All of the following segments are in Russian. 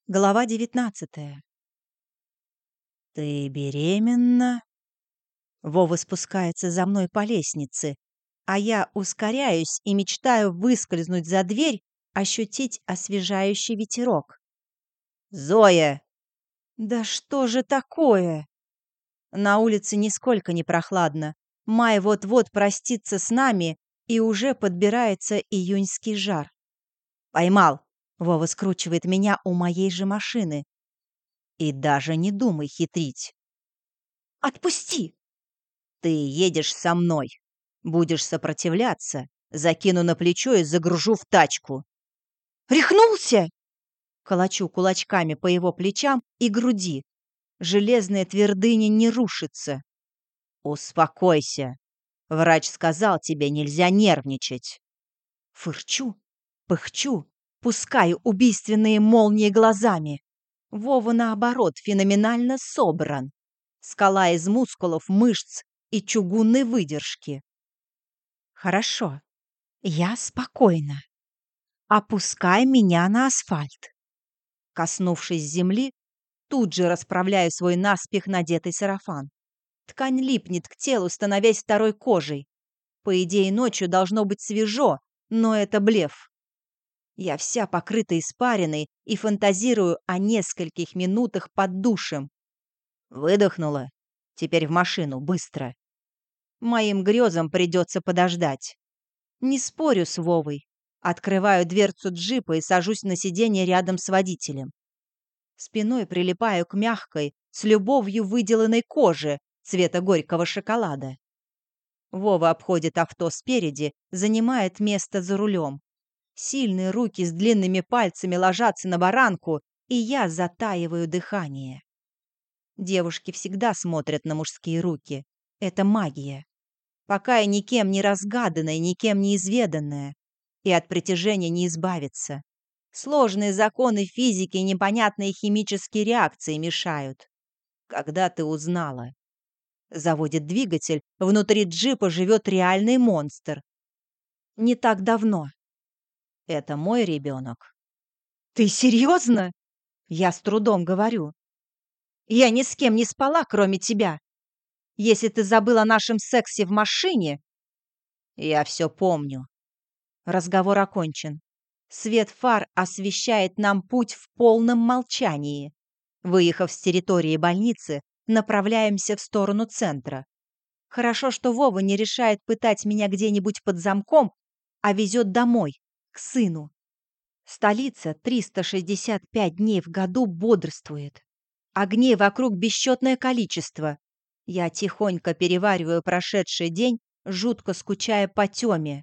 Глава 19. «Ты беременна?» Вова спускается за мной по лестнице, а я ускоряюсь и мечтаю выскользнуть за дверь, ощутить освежающий ветерок. «Зоя!» «Да что же такое?» На улице нисколько не прохладно. Май вот-вот простится с нами, и уже подбирается июньский жар. «Поймал!» Вова скручивает меня у моей же машины. И даже не думай хитрить. «Отпусти!» «Ты едешь со мной. Будешь сопротивляться, закину на плечо и загружу в тачку». «Рехнулся?» Колочу кулачками по его плечам и груди. Железная твердыня не рушится. «Успокойся. Врач сказал, тебе нельзя нервничать». Фырчу, пыхчу, пускаю убийственные молнии глазами. Вова, наоборот, феноменально собран. Скала из мускулов, мышц и чугунной выдержки. Хорошо, я спокойна. Опускай меня на асфальт. Коснувшись земли, тут же расправляю свой наспех надетый сарафан. Ткань липнет к телу, становясь второй кожей. По идее, ночью должно быть свежо, но это блеф. Я вся покрыта испариной и фантазирую о нескольких минутах под душем. Выдохнула. Теперь в машину, быстро. Моим грезам придется подождать. Не спорю с Вовой. Открываю дверцу джипа и сажусь на сиденье рядом с водителем. Спиной прилипаю к мягкой, с любовью выделанной коже цвета горького шоколада. Вова обходит авто спереди, занимает место за рулем. Сильные руки с длинными пальцами ложатся на баранку, и я затаиваю дыхание. Девушки всегда смотрят на мужские руки. Это магия. Пока я никем не разгаданная, никем не изведанная, и от притяжения не избавиться. Сложные законы физики и непонятные химические реакции мешают. Когда ты узнала? Заводит двигатель, внутри джипа живет реальный монстр. Не так давно. Это мой ребенок. Ты серьезно? Я с трудом говорю. Я ни с кем не спала, кроме тебя. Если ты забыл о нашем сексе в машине... Я все помню. Разговор окончен. Свет фар освещает нам путь в полном молчании. Выехав с территории больницы, направляемся в сторону центра. Хорошо, что Вова не решает пытать меня где-нибудь под замком, а везет домой, к сыну. Столица 365 дней в году бодрствует. Огней вокруг бесчетное количество. Я тихонько перевариваю прошедший день, жутко скучая по Тёме.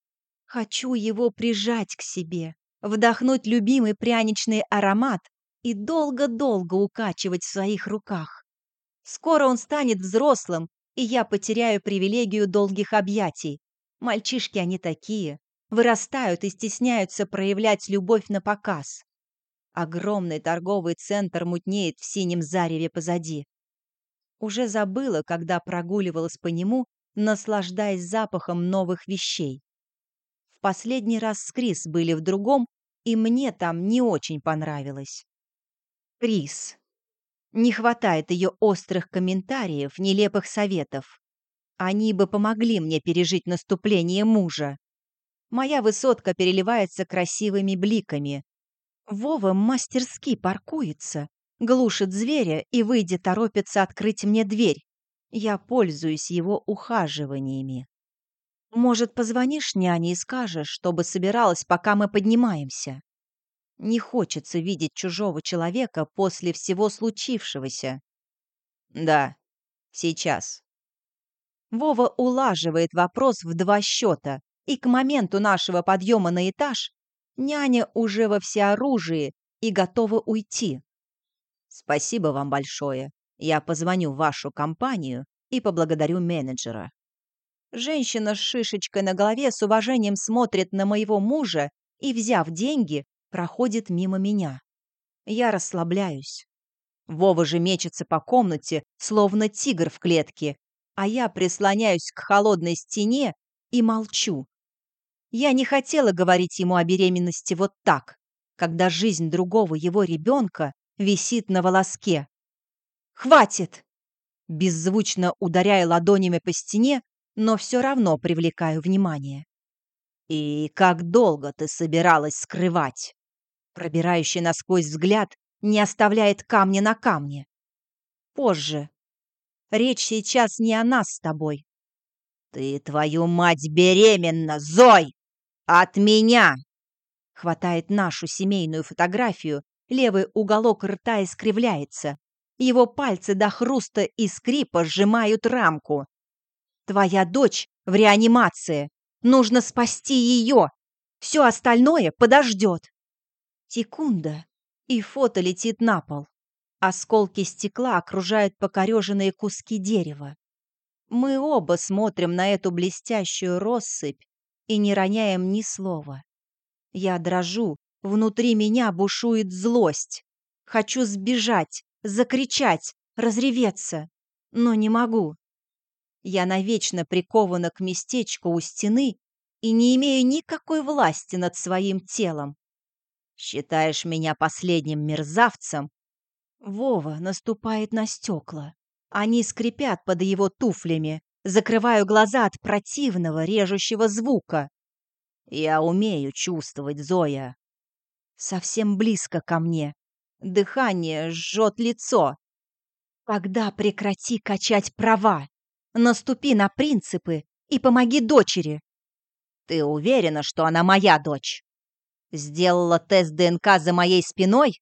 Хочу его прижать к себе, вдохнуть любимый пряничный аромат и долго-долго укачивать в своих руках. Скоро он станет взрослым, и я потеряю привилегию долгих объятий. Мальчишки они такие, вырастают и стесняются проявлять любовь напоказ. Огромный торговый центр мутнеет в синем зареве позади. Уже забыла, когда прогуливалась по нему, наслаждаясь запахом новых вещей. В последний раз с Крис были в другом, и мне там не очень понравилось. Крис. Не хватает ее острых комментариев, нелепых советов. Они бы помогли мне пережить наступление мужа. Моя высотка переливается красивыми бликами. Вова мастерски паркуется, глушит зверя и, выйдя, торопится открыть мне дверь. Я пользуюсь его ухаживаниями. Может, позвонишь няне и скажешь, чтобы собиралась, пока мы поднимаемся? Не хочется видеть чужого человека после всего случившегося. Да, сейчас. Вова улаживает вопрос в 2 счета, и к моменту нашего подъема на этаж няня уже во всеоружии и готова уйти. Спасибо вам большое. Я позвоню в вашу компанию и поблагодарю менеджера. Женщина с шишечкой на голове с уважением смотрит на моего мужа и, взяв деньги, проходит мимо меня. Я расслабляюсь. Вова же мечется по комнате, словно тигр в клетке, а я прислоняюсь к холодной стене и молчу. Я не хотела говорить ему о беременности вот так. когда жизнь другого его ребенка висит на волоске. «Хватит!» Беззвучно ударяя ладонями по стене, но все равно привлекаю внимание. «И как долго ты собиралась скрывать?» Пробирающий насквозь взгляд не оставляет камня на камне. «Позже. Речь сейчас не о нас с тобой». «Ты, твою мать, беременна, Зой! От меня!» Хватает нашу семейную фотографию, левый уголок рта искривляется. Его пальцы до хруста и скрипа сжимают рамку. «Твоя дочь в реанимации. Нужно спасти ее. Все остальное подождет». Секунда, и фото летит на пол. Осколки стекла окружают покореженные куски дерева. Мы оба смотрим на эту блестящую россыпь и не роняем ни слова. Я дрожу, внутри меня бушует злость. Хочу сбежать, закричать, разреветься, но не могу. Я навечно прикована к местечку у стены и не имею никакой власти над своим телом. Считаешь меня последним мерзавцем? Вова наступает на стекла. Они скрипят под его туфлями. Закрываю глаза от противного, режущего звука. Я умею чувствовать, Зоя. Совсем близко ко мне. Дыхание жжет лицо. Тогда прекрати качать права. Наступи на принципы и помоги дочери. Ты уверена, что она моя дочь? Сделала тест ДНК за моей спиной?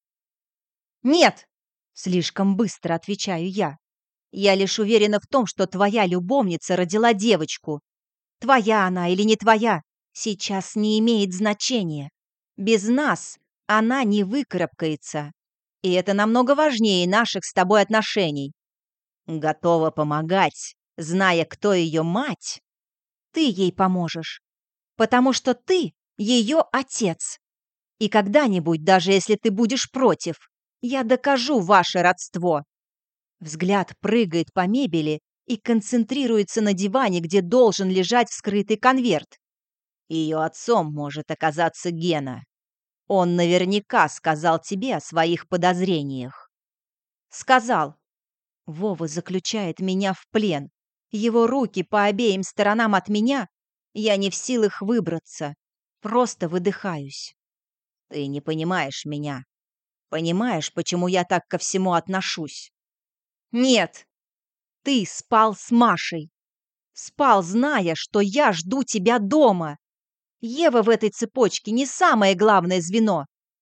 Нет, слишком быстро отвечаю я. Я лишь уверена в том, что твоя любовница родила девочку. Твоя она или не твоя, сейчас не имеет значения. Без нас она не выкарабкается. И это намного важнее наших с тобой отношений. Готова помогать, зная, кто ее мать. Ты ей поможешь, потому что ты ее отец. И когда-нибудь, даже если ты будешь против, я докажу ваше родство. Взгляд прыгает по мебели и концентрируется на диване, где должен лежать вскрытый конверт. Ее отцом может оказаться Гена. Он наверняка сказал тебе о своих подозрениях. Сказал. Вова заключает меня в плен. Его руки по обеим сторонам от меня. Я не в силах выбраться. Просто выдыхаюсь. Ты не понимаешь меня. Понимаешь, почему я так ко всему отношусь? Нет. Ты спал с Машей. Спал, зная, что я жду тебя дома. Ева в этой цепочке не самое главное звено.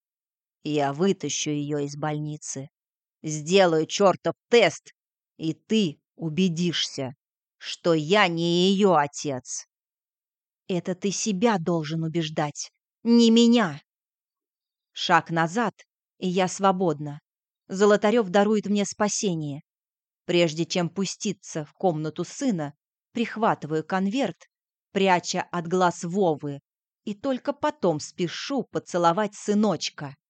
Я вытащу ее из больницы. Сделаю чертов тест, и ты убедишься, что я не ее отец. Это ты себя должен убеждать, не меня. Шаг назад, и я свободна. Золотарев дарует мне спасение. Прежде чем пуститься в комнату сына, прихватываю конверт, пряча от глаз Вовы, и только потом спешу поцеловать сыночка.